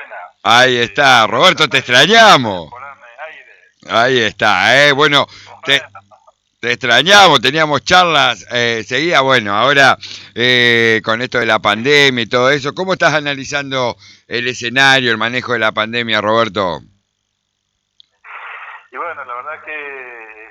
buenas. Ahí está, Roberto, te extrañamos. Por darme aire. Ahí está, bueno, te, Comprendo. te extrañamos, teníamos charlas seguidas, bueno, ahora con esto de la pandemia y todo eso, ¿cómo estás analizando el escenario, el manejo de la pandemia, Roberto? Y bueno, la verdad que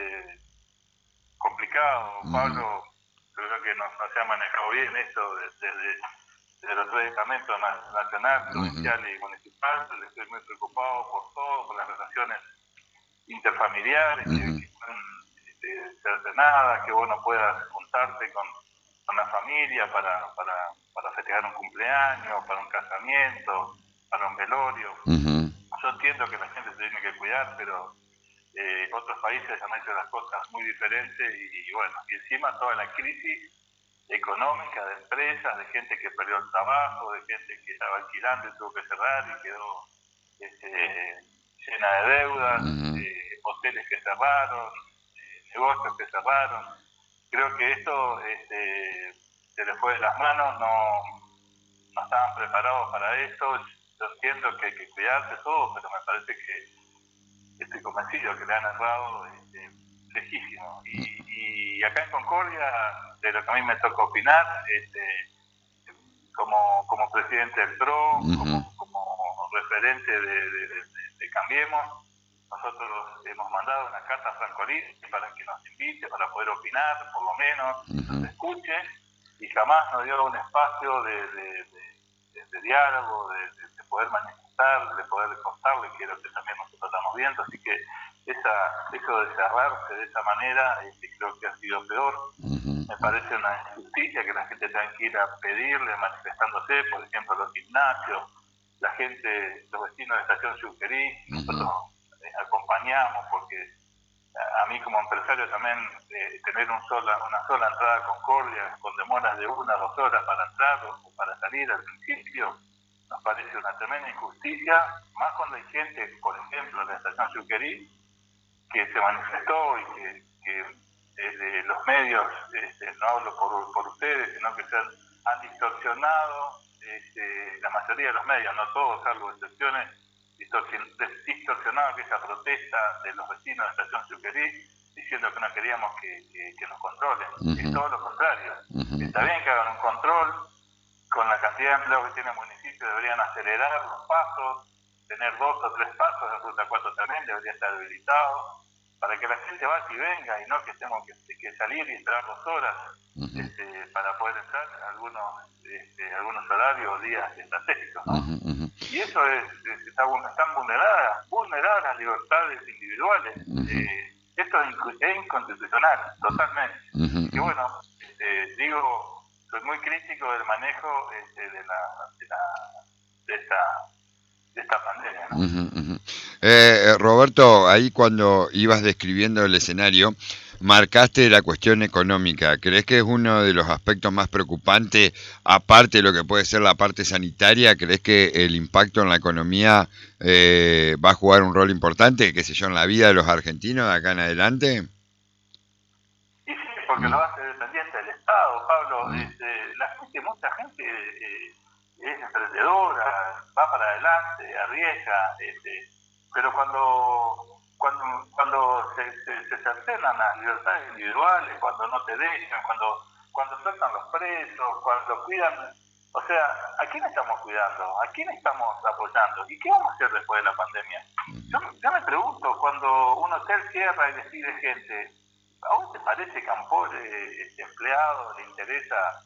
complicado, Ujú, Pablo. Creo que no se ha manejado bien esto desde los tres estamentos nacional, ujú, provincial y municipal. Estoy muy preocupado por todo, por las relaciones interfamiliares ujú, que pueden ser frenadas, que vos no puedas juntarte con la familia para festejar un cumpleaños, para un casamiento, para un velorio. ujú, Yo entiendo que la gente se tiene que cuidar, pero otros países han hecho las cosas muy diferentes y bueno, y encima toda la crisis económica de empresas, de gente que perdió el trabajo, de gente que estaba alquilando y tuvo que cerrar y quedó este, llena de deudas, ujú, hoteles que cerraron, negocios que cerraron. Creo que esto se les fue de las manos, no estaban preparados para esto. Yo entiendo que hay que cuidarse todo, pero me parece que estoy convencido que le han errado lejísimo. Y acá en Concordia, de lo que a mí me toca opinar, como presidente del PRO, ujú, como referente de Cambiemos, nosotros hemos mandado una carta a Francolín para que nos invite, para poder opinar, por lo menos, que nos ujú, escuche, y jamás nos dio un espacio de diálogo, de poder manifestar, de poder contarle, que es lo que también nosotros estamos viendo. Así que eso de cerrarse de esa manera creo que ha sido peor. ujú, Me parece una injusticia que la gente tenga que ir a pedirle manifestándose, por ejemplo, los gimnasios, la gente, los vecinos de Estación Sucre, ujú, nosotros acompañamos porque a mí como empresario también tener una sola entrada a Concordia con demoras de 1 o 2 horas para entrar o para salir al principio, nos parece una tremenda injusticia, más cuando hay gente, por ejemplo, en la estación Sucre, que se manifestó y que los medios, no hablo por ustedes, sino que han distorsionado, la mayoría de los medios, no todos, salvo excepciones, distorsionado aquella protesta de los vecinos de Estación Sucre diciendo que no queríamos que nos controlen. Es ujú, todo lo contrario. ujú, Está bien que hagan un control, con la cantidad de empleados que tiene el municipio deberían acelerar los pasos, tener 2 o 3 pasos, de ruta 4 también debería estar habilitado, para que la gente vaya y venga y no que tenemos que salir y esperar 2 horas ujú, para poder entrar a algunos horarios o días estratégicos, ujú, ¿no? ujú, Y eso están vulneradas las libertades individuales. ujú, Esto es inconstitucional, totalmente. ujú, Así que ujú. bueno, soy muy crítico del manejo de esta pandemia, ¿no? Ujú, ujú. Roberto, ahí cuando ibas describiendo el escenario, marcaste la cuestión económica. ¿Crees que es uno de los aspectos más preocupantes, aparte de lo que puede ser la parte sanitaria? ¿Crees que el impacto en la economía va a jugar un rol importante, qué sé yo, en la vida de los argentinos de acá en adelante? Y sí, porque lo Mm, hace dependiente del Estado, Pablo. mm, Mucha gente es emprendedora, va para adelante, arriesga, pero cuando se cercenan las libertades individuales, cuando no te dejan, cuando sueltan los presos, cuando cuidan, o sea, ¿a quién estamos cuidando? ¿A quién estamos apoyando? ¿Y qué vamos a hacer después de la pandemia? Yo me pregunto, cuando un hotel cierra y despide gente, ¿a vos te parece que a un pobre empleado le interesa,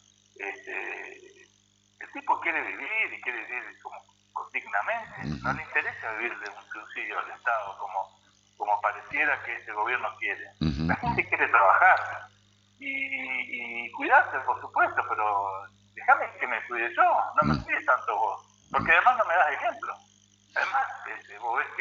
el tipo quiere vivir y quiere vivir dignamente? No ujú, le interesa vivir de un subsidio al Estado como pareciera que este gobierno quiere. ujú, La gente quiere trabajar y cuidarse, por supuesto, pero déjame que me cuide yo, no me ujú, cuides tanto vos, porque además no me das ejemplo. Además, vos ves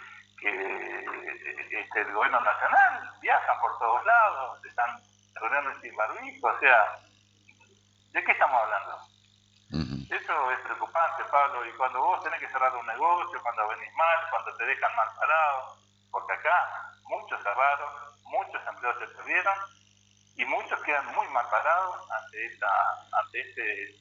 que el gobierno nacional viaja por todos lados, están reuniendo sin barbijo, o sea, ¿de qué estamos hablando? ujú, Eso es preocupante, Pablo, y cuando vos tenés que cerrar un negocio, cuando venís mal, cuando te dejan mal parado, porque acá muchos cerraron, muchos empleos se perdieron y muchos quedan muy mal parados ante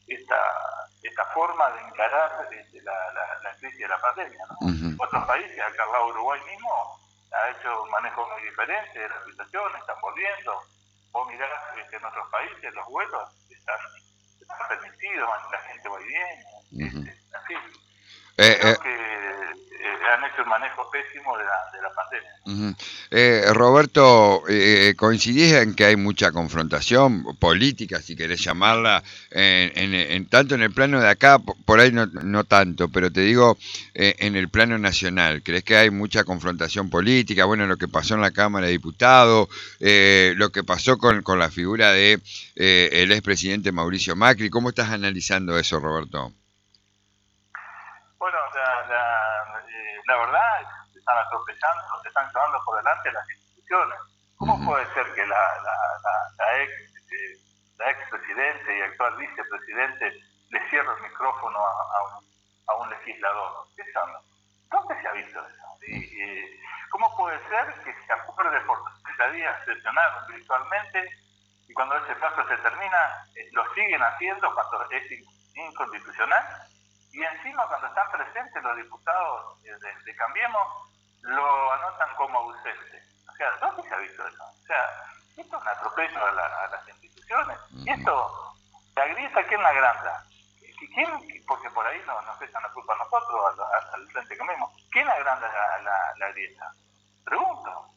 esta forma de encarar la crisis de la pandemia, ¿no? Otros países, acá al lado de Uruguay mismo, ha hecho un manejo muy diferente de la situación, están volviendo. Vos mirás en otros países, los vuelos están permitidos, la gente va bien, en fin. Creo que han hecho un manejo pésimo de la pandemia. Roberto, ¿coincidís en que hay mucha confrontación política, si querés llamarla, tanto en el plano de acá, por ahí no tanto, pero te digo, en el plano nacional? ¿Crees que hay mucha confrontación política? Bueno, lo que pasó en la Cámara de Diputados, lo que pasó con la figura de el expresidente Mauricio Macri. ¿Cómo estás analizando eso, Roberto? Bueno, la verdad es que se están atropellando, se están llevando por delante las instituciones. ¿Cómo puede ser que la ex presidente y actual vicepresidente le cierre el micrófono a un legislador? ¿Dónde se ha visto eso? ¿Cómo puede ser que se acuerde por 30 días sesionar virtualmente y cuando ese plazo se termina lo siguen haciendo cuando es inconstitucional? Y encima cuando están presentes los diputados de Cambiemos, lo anotan como ausente. O sea, ¿dónde se ha visto eso? O sea, esto es un atropello a las instituciones. Y esto, la grieta, ¿quién la agranda? ¿Quién? Porque por ahí nos echan la culpa a nosotros, al frente Cambiemos. ¿Quién agranda la grieta? Pregunto.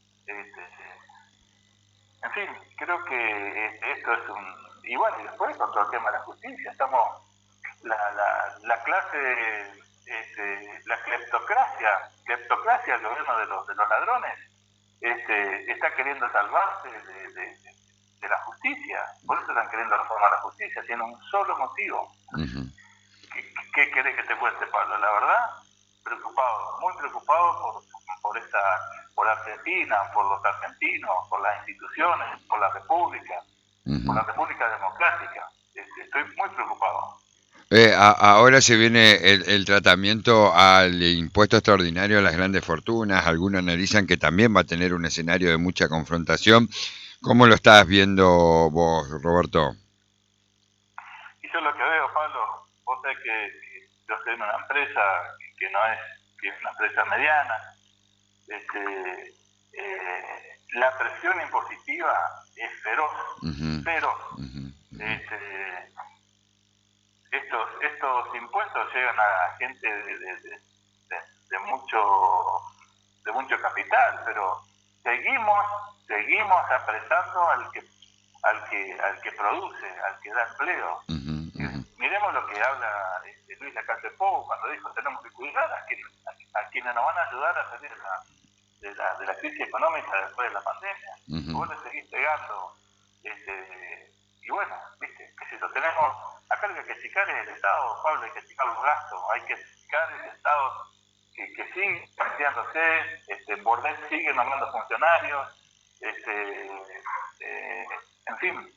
En fin, creo que esto es un... Y bueno, y después con todo el tema de la justicia, estamos... La clase, la cleptocracia, el gobierno de los ladrones, está queriendo salvarse de la justicia. Por eso están queriendo reformar la justicia. Tiene un solo motivo. ¿Qué querés que te cuente, Pablo? La verdad, preocupado, muy preocupado por Argentina, por los argentinos, por las instituciones, por la República Democrática. Estoy muy preocupado. Ahora se viene el tratamiento al impuesto extraordinario a las grandes fortunas. Algunos analizan que también va a tener un escenario de mucha confrontación. ¿Cómo lo estás viendo vos, Roberto? Y yo lo que veo, Pablo, vos sabés que yo soy en una empresa que es una empresa mediana. La presión impositiva es feroz, feroz. Estos impuestos llegan a gente de mucho capital, pero seguimos apretando al que produce, al que da empleo. Miremos lo que habla Luis Lacalle Pou cuando dijo tenemos que cuidar a quienes nos van a ayudar a salir de la crisis económica después de la pandemia. Vos le seguís pegando, y bueno, viste, qué es eso, acá lo que hay que achicar es el Estado, Pablo, hay que achicar los gastos, hay que achicar el Estado que sigue financiándose, Bordel sigue nombrando funcionarios, en fin,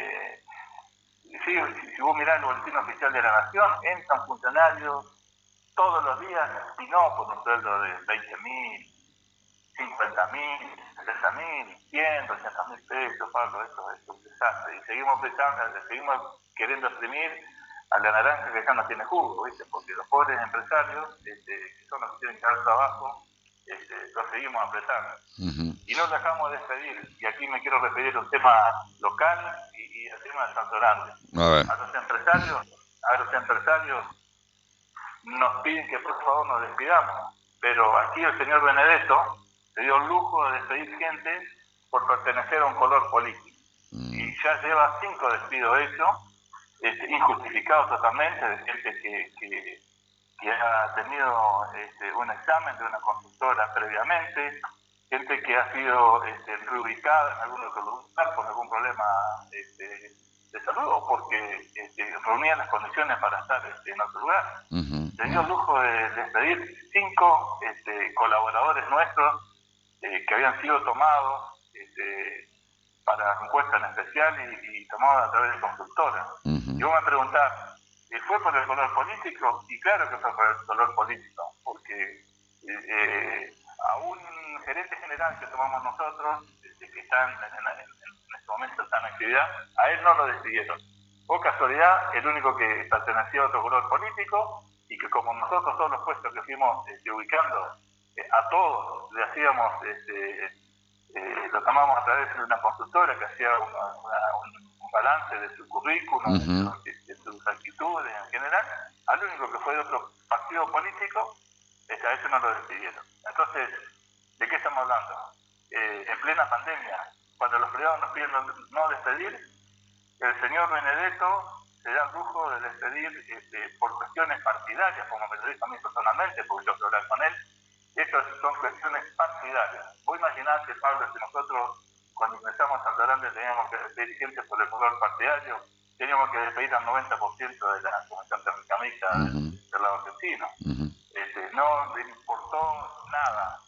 si vos mirás el boletín oficial de la Nación, entran funcionarios todos los días y no por un sueldo de 20.000, 50.000, 60.000, 100, 200.000 pesos, Pablo, esto es un desastre. Y seguimos queriendo exprimir a la naranja que acá no tiene jugo, ¿viste? Porque los pobres empresarios, que son los que tienen que dar trabajo, los seguimos apretando. Y no dejamos de despedir, y aquí me quiero referir a un tema local y al tema de Santo Grande. A los empresarios nos piden que por favor nos despidamos, pero aquí el señor Benedetto se dio el lujo de despedir gente por pertenecer a un color político. Y ya lleva 5 despidos hechos, injustificados totalmente, de gente que ha tenido un examen de una consultora previamente, gente que ha sido reubicada en algún otro lugar por algún problema de salud o porque reunía las condiciones para estar en otro lugar. Se dio el lujo de despedir 5 colaboradores nuestros que habían sido tomados para encuesta en especial y tomados a través de consultoras. Y vos me preguntás, ¿fue por el color político? Y claro que fue por el color político, porque a un gerente general que tomamos nosotros, que está en este momento está en actividad, a él no lo decidieron. o casualidad, el único que pertenecía a otro color político, y que como nosotros todos los puestos que fuimos ubicando, a todos le hacíamos, lo tomamos a través de una consultora que hacía un balance de su currículum, de sus actitudes en general, al único que fue de otro partido político, a ese no lo despidieron. Entonces, ¿de qué estamos hablando? En plena pandemia, cuando los privados nos piden no despedir, el señor Benedetto se da el lujo de despedir por cuestiones partidarias, como me lo dijo a mí personalmente, porque yo quiero hablar con él. Esas son cuestiones partidarias. Vos imaginate, Pablo, si nosotros cuando ingresamos a Grande teníamos que despedir gente por el color partidario, teníamos que despedir al 90% de la Comisión Técnica Mixta del lado argentino. No le importó nada.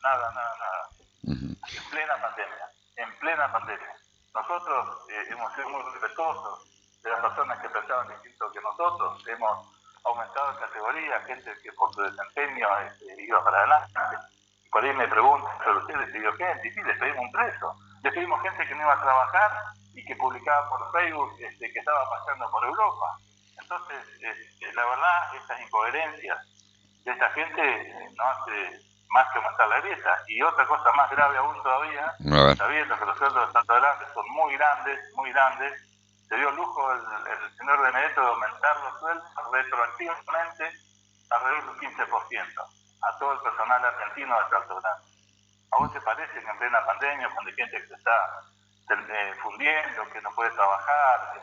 En plena pandemia. Nosotros hemos sido muy respetuosos de las personas que pensaban distinto que nosotros, hemos aumentado de categoría, gente que por su desempeño iba para adelante. Y por ahí me preguntan, ¿pero usted decidió gente? Y sí, le pedimos un preso. Le pedimos gente que no iba a trabajar y que publicaba por Facebook que estaba pasando por Europa. Entonces, la verdad, estas incoherencias de esta gente no hace más que aumentar la grieta. Y otra cosa más grave aún todavía, sabiendo que los sueldos de Santo Grande son muy grandes, se dio el lujo el señor Benedetto de aumentar los sueldos retroactivamente alrededor de un 15% a todo el personal argentino de Santo Grande. ¿A vos te parece que en plena pandemia, cuando hay gente que se está fundiendo, que no puede trabajar,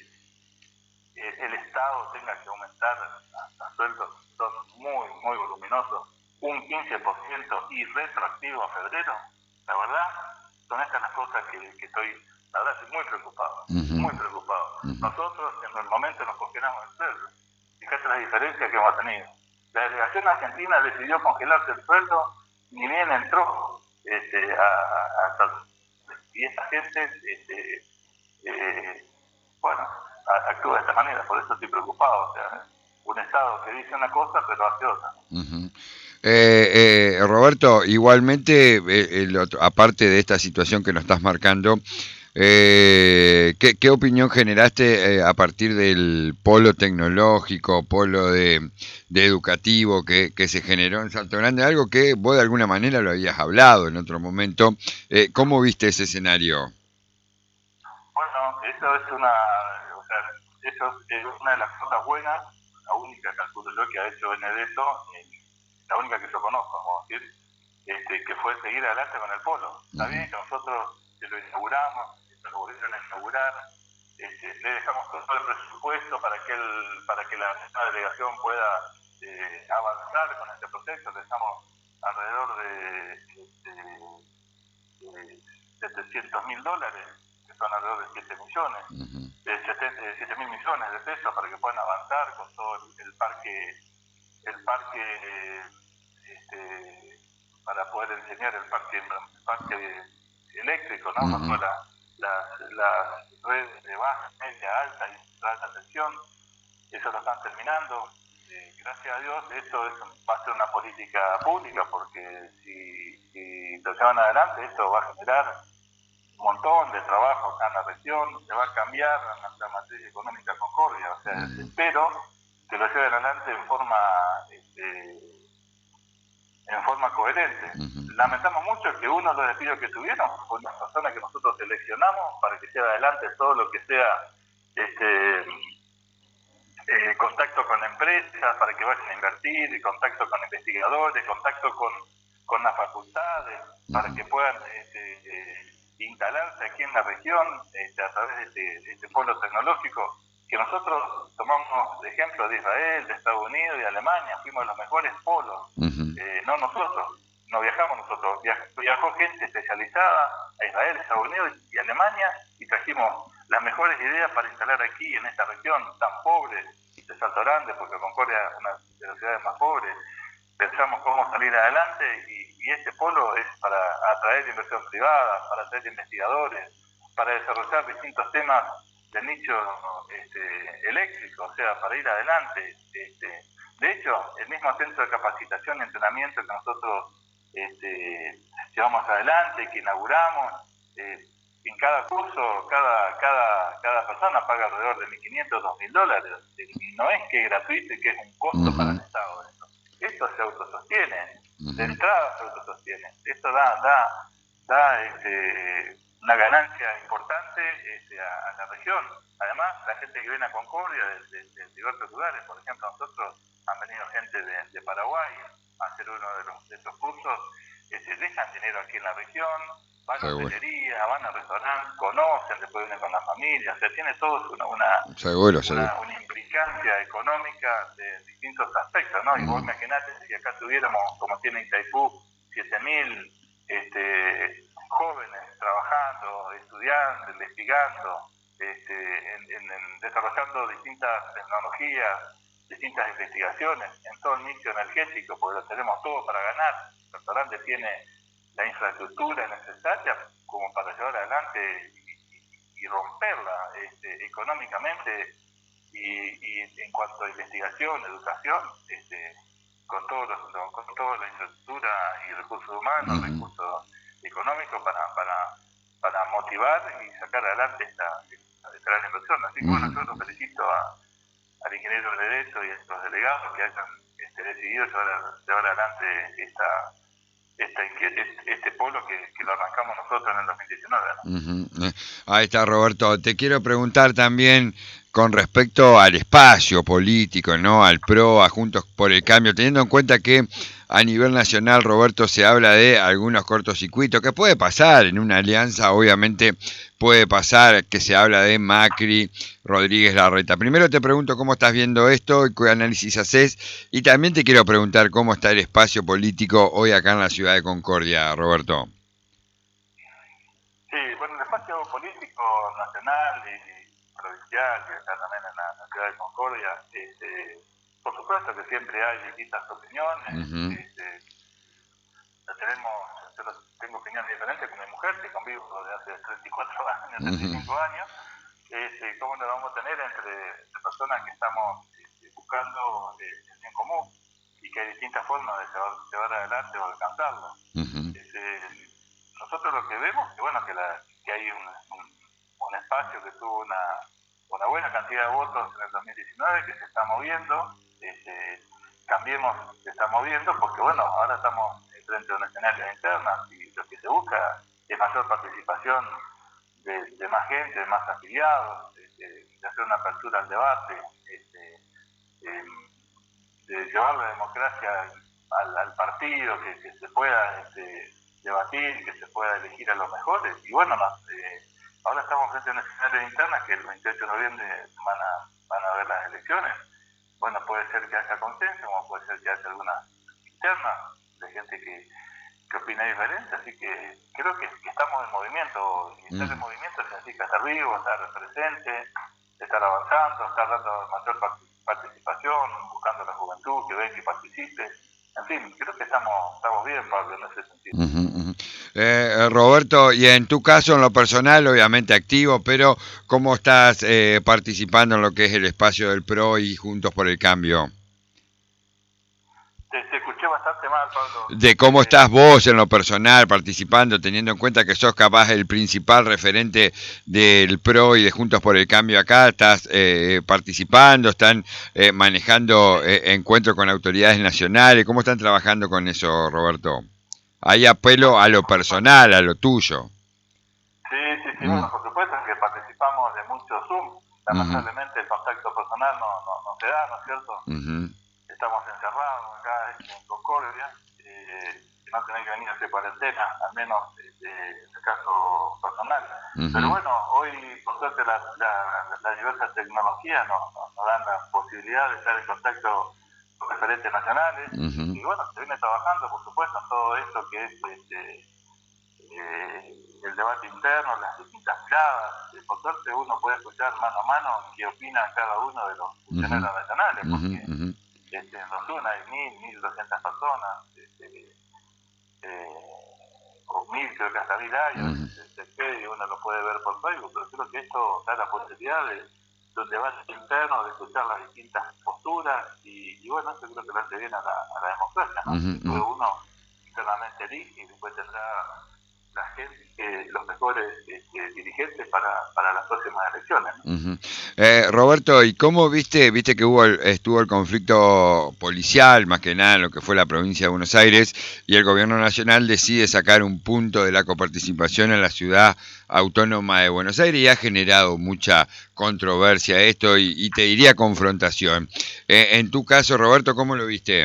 el Estado tenga que aumentar a sueldos que son muy voluminosos, un 15% y retroactivo a febrero? La verdad, son estas las cosas que estoy, la verdad, estoy muy preocupado, muy preocupado. Nosotros en el momento nos congelamos el sueldo. Fíjate las diferencias que hemos tenido. La delegación argentina decidió congelarse el sueldo, ni bien entró y esta gente, bueno, actúa de esta manera, por eso estoy preocupado. O sea, un Estado que dice una cosa pero hace otra. Roberto, igualmente, aparte de esta situación que nos estás marcando, ¿qué opinión generaste a partir del polo tecnológico, polo de educativo que se generó en Salto Grande? Algo que vos de alguna manera lo habías hablado en otro momento. ¿Cómo viste ese escenario? Bueno, eso es una de las cosas buenas, la única, calculo yo, que ha hecho Benedetto, la única que yo conozco, vamos a decir, que fue seguir adelante con el polo. Está bien que nosotros lo inauguramos, lo volvieron a inaugurar, le dejamos todo el presupuesto para que la delegación pueda avanzar con este proceso. Le dejamos alrededor de $700.000, que son alrededor de 7 millones, 7 mil millones de pesos para que puedan avanzar con todo el parque para poder enseñar el parque eléctrico, ¿no? Con todas las redes de baja, media, alta y alta tensión. Eso lo están terminando. Gracias a Dios, esto va a ser una política pública, porque si lo llevan adelante, esto va a generar un montón de trabajo acá en la región, se va a cambiar la matriz económica Concordia. O sea, espero que lo lleven adelante en forma coherente. Lamentamos mucho que uno de los despidos que tuvieron fue una persona que nosotros seleccionamos para que lleve adelante todo lo que sea contacto con empresas, para que vayan a invertir, contacto con investigadores, contacto con las facultades, para que puedan instalarse aquí en la región a través de este polo tecnológico, que nosotros tomamos de ejemplo de Israel, de Estados Unidos y de Alemania, fuimos los mejores polos. No nosotros, no viajamos nosotros, viajó gente especializada a Israel, Estados Unidos y Alemania, y trajimos las mejores ideas para instalar aquí en esta región tan pobre de Salto Grande, porque Concordia es una de las ciudades más pobres. Pensamos cómo salir adelante, y este polo es para atraer inversión privada, para atraer investigadores, para desarrollar distintos temas de nicho eléctrico, o sea, para ir adelante. De hecho, el mismo centro de capacitación y entrenamiento que nosotros llevamos adelante, que inauguramos, en cada curso, cada persona paga alrededor de $1.500, $2.000. Y no es que es gratuito y que es un costo para el Estado. Esto se autosostiene, de entrada se autosostiene. Esto da una ganancia importante a la región. Además, la gente que viene a Concordia de diversos lugares, por ejemplo, nosotros han venido gente de Paraguay a hacer uno de estos cursos, dejan dinero aquí en la región, van a hotelería, van a restaurantes, conocen, después vienen con la familia, o sea, tiene todo una implicancia económica de distintos aspectos, ¿no? Y vos imaginate si acá tuviéramos, como tiene Itaipú, 7.000 jóvenes trabajando, estudiando, investigando, desarrollando distintas tecnologías, distintas investigaciones en todo el nicho energético, porque lo tenemos todo para ganar. El restaurante tiene la infraestructura necesaria como para llevar adelante y romperla económicamente y en cuanto a investigación, educación, con toda la infraestructura y recursos humanos, recursos económicos para motivar y sacar adelante esta gran inversión. Así que bueno, yo los felicito al ingeniero Benedetto y a los delegados que hayan decidido llevar adelante este polo que lo arrancamos nosotros en el 2019, ¿no? Ahí está, Roberto. Te quiero preguntar también con respecto al espacio político, ¿no? Al PRO, a Juntos por el Cambio, teniendo en cuenta que a nivel nacional, Roberto, se habla de algunos cortocircuitos, que puede pasar en una alianza, obviamente puede pasar que se habla de Macri, Rodríguez Larreta. Primero te pregunto cómo estás viendo esto y qué análisis haces, y también te quiero preguntar cómo está el espacio político hoy acá en la ciudad de Concordia, Roberto. Sí, bueno, el espacio político nacional y provincial, y acá también en la ciudad de Concordia, por supuesto que siempre hay distintas opiniones. Yo tengo opiniones diferentes con mi mujer, que convivo desde hace 34 años, 35 años. ¿Cómo lo vamos a tener entre personas que estamos buscando el bien común y que hay distintas formas de llevar adelante o alcanzarlo? Nosotros lo que vemos que hay un espacio que tuvo una buena cantidad de votos en el 2019, que se está moviendo. Cambiemos se está moviendo porque bueno, ahora estamos frente a un escenario interno y lo que se busca es mayor participación de más gente, de más afiliados, de hacer una apertura al debate, de llevar la democracia al partido, que se pueda debatir, que se pueda elegir a los mejores. Y bueno, ahora estamos frente a un escenario interno que el 28 de noviembre van a haber las elecciones. Bueno, puede ser que haya consenso, como puede ser que haya alguna interna de gente que opina diferente, así que creo que estamos en movimiento, y estar en movimiento significa estar vivo, estar presente, estar avanzando, estar dando mayor participación, buscando a la juventud que venga y participe. En fin, creo que estamos bien, Pablo, en ese sentido. Roberto, y en tu caso, en lo personal, obviamente activo, pero ¿cómo estás participando en lo que es el espacio del PRO y Juntos por el Cambio? Te escuché bastante mal, Pablo. De cómo estás vos en lo personal participando, teniendo en cuenta que sos capaz el principal referente del PRO y de Juntos por el Cambio acá, estás participando, están manejando encuentros con autoridades nacionales, ¿cómo están trabajando con eso, Roberto? Hay apelo a lo personal, a lo tuyo. Sí, bueno, por supuesto que participamos de muchos Zoom. Lamentablemente el contacto personal no se da, ¿no es cierto? Estamos encerrados acá en Concordia, no tenés que venir a hacer cuarentena, al menos en el caso personal. Pero bueno, hoy por suerte las diversas tecnologías nos dan la posibilidad de estar en contacto con referentes nacionales. Y bueno, se viene trabajando, por supuesto, en todo esto que es el debate interno, las distintas miradas. Por suerte uno puede escuchar mano a mano qué opinan cada uno de los funcionarios nacionales, porque en los UNA hay 1.200 personas, o 1.000, creo que hasta 1.000 hay, y uno lo puede ver por Facebook, pero creo que esto da la posibilidad de un debate interno, de escuchar las distintas posturas, y bueno, eso creo que le hace bien a la democracia, ¿no? Después uno internamente elige y después tendrá la gente, los mejores dirigentes para las próximas elecciones, ¿no? Uh-huh. Roberto, ¿y cómo viste que estuvo el conflicto policial, más que nada en lo que fue la provincia de Buenos Aires, y el gobierno nacional decide sacar un punto de la coparticipación en la ciudad autónoma de Buenos Aires y ha generado mucha controversia esto y te diría confrontación? En tu caso, Roberto, ¿cómo lo viste?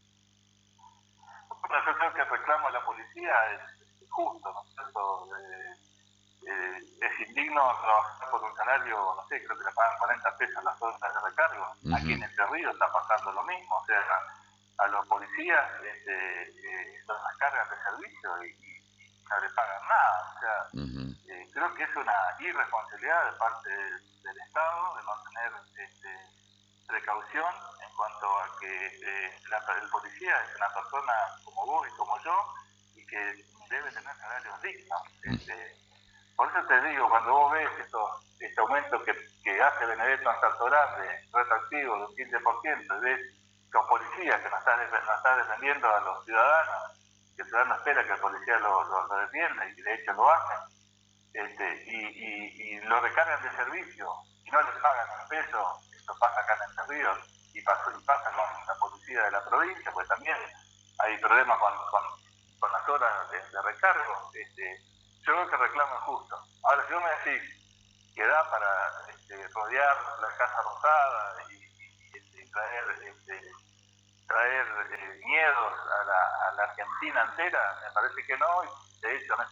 Bueno, yo creo que el reclamo a la policía es justo, ¿no es cierto? Es indigno trabajar por un salario, no sé, creo que le pagan 40 pesos las horas de recargo. Uh-huh. Aquí en Entre Ríos está pasando lo mismo, o sea, a los policías los cargan de servicio y no le pagan nada, o sea, Uh-huh. Creo que es una irresponsabilidad de parte del Estado de no tener precaución en cuanto a que el policía es una persona como vos y como yo y que debe tener salarios dignos. Por eso te digo, cuando vos ves este aumento que hace Benedetto en Salto Grande, retroactivo de un 15%, ves que un policía que no está defendiendo a los ciudadanos, que el ciudadano espera que el policía lo defienda y de hecho lo hace, y lo recargan de servicio y no les pagan un peso. Esto pasa acá en Entre Ríos y pasa con la policía de la provincia, pues también hay problemas con las horas de recargo. Yo creo que el reclamo es justo. Ahora, si vos me decís que da para rodear la Casa Rosada y traer miedos a la Argentina entera, me parece que no. Y de hecho,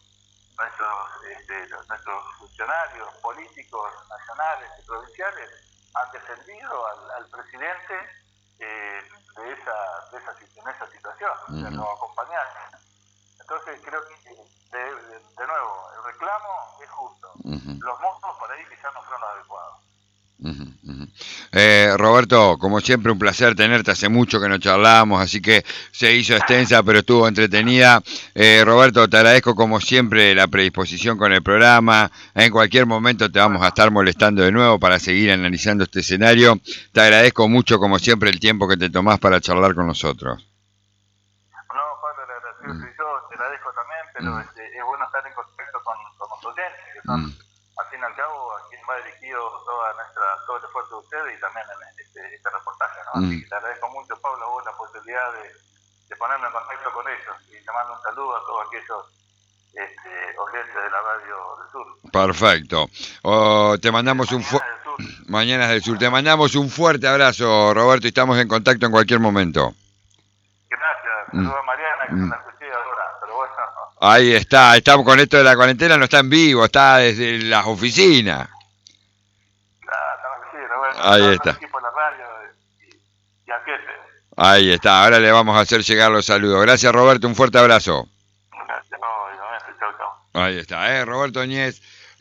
nuestros funcionarios políticos nacionales y provinciales han defendido al presidente en esa situación, o sea, lo acompañaron. Entonces creo que, de nuevo, el reclamo es justo. Uh-huh. Los montos por ahí quizás no fueron los adecuados. Uh-huh, uh-huh. Roberto, como siempre un placer tenerte, hace mucho que no charlábamos, así que se hizo extensa pero estuvo entretenida. Roberto, te agradezco como siempre la predisposición con el programa, en cualquier momento te vamos a estar molestando de nuevo para seguir analizando este escenario. Te agradezco mucho como siempre el tiempo que te tomás para charlar con nosotros. No, Pablo, le agradezco, yo te agradezco también, pero es bueno estar en contacto con los oyentes, que son al fin y al cabo a quien va dirigido todo el esfuerzo de ustedes y también en este reportaje, ¿no? Así que te agradezco mucho, Pablo, a vos la posibilidad de ponerme en contacto con ellos y te mando un saludo a todos aquellos oyentes de la radio del sur. Perfecto. Te mandamos Mañanas del Sur. Te mandamos un fuerte abrazo, Roberto, y estamos en contacto en cualquier momento. Gracias. Saludos a Mariana, que no la escuché ahora, pero bueno. Ahí está, estamos con esto de la cuarentena, no está en vivo, está desde las oficinas. Ahí está. Ahí está, ahora le vamos a hacer llegar los saludos. Gracias, Roberto, un fuerte abrazo. Gracias, igualmente, chau, chau. Ahí está, Roberto Oñez.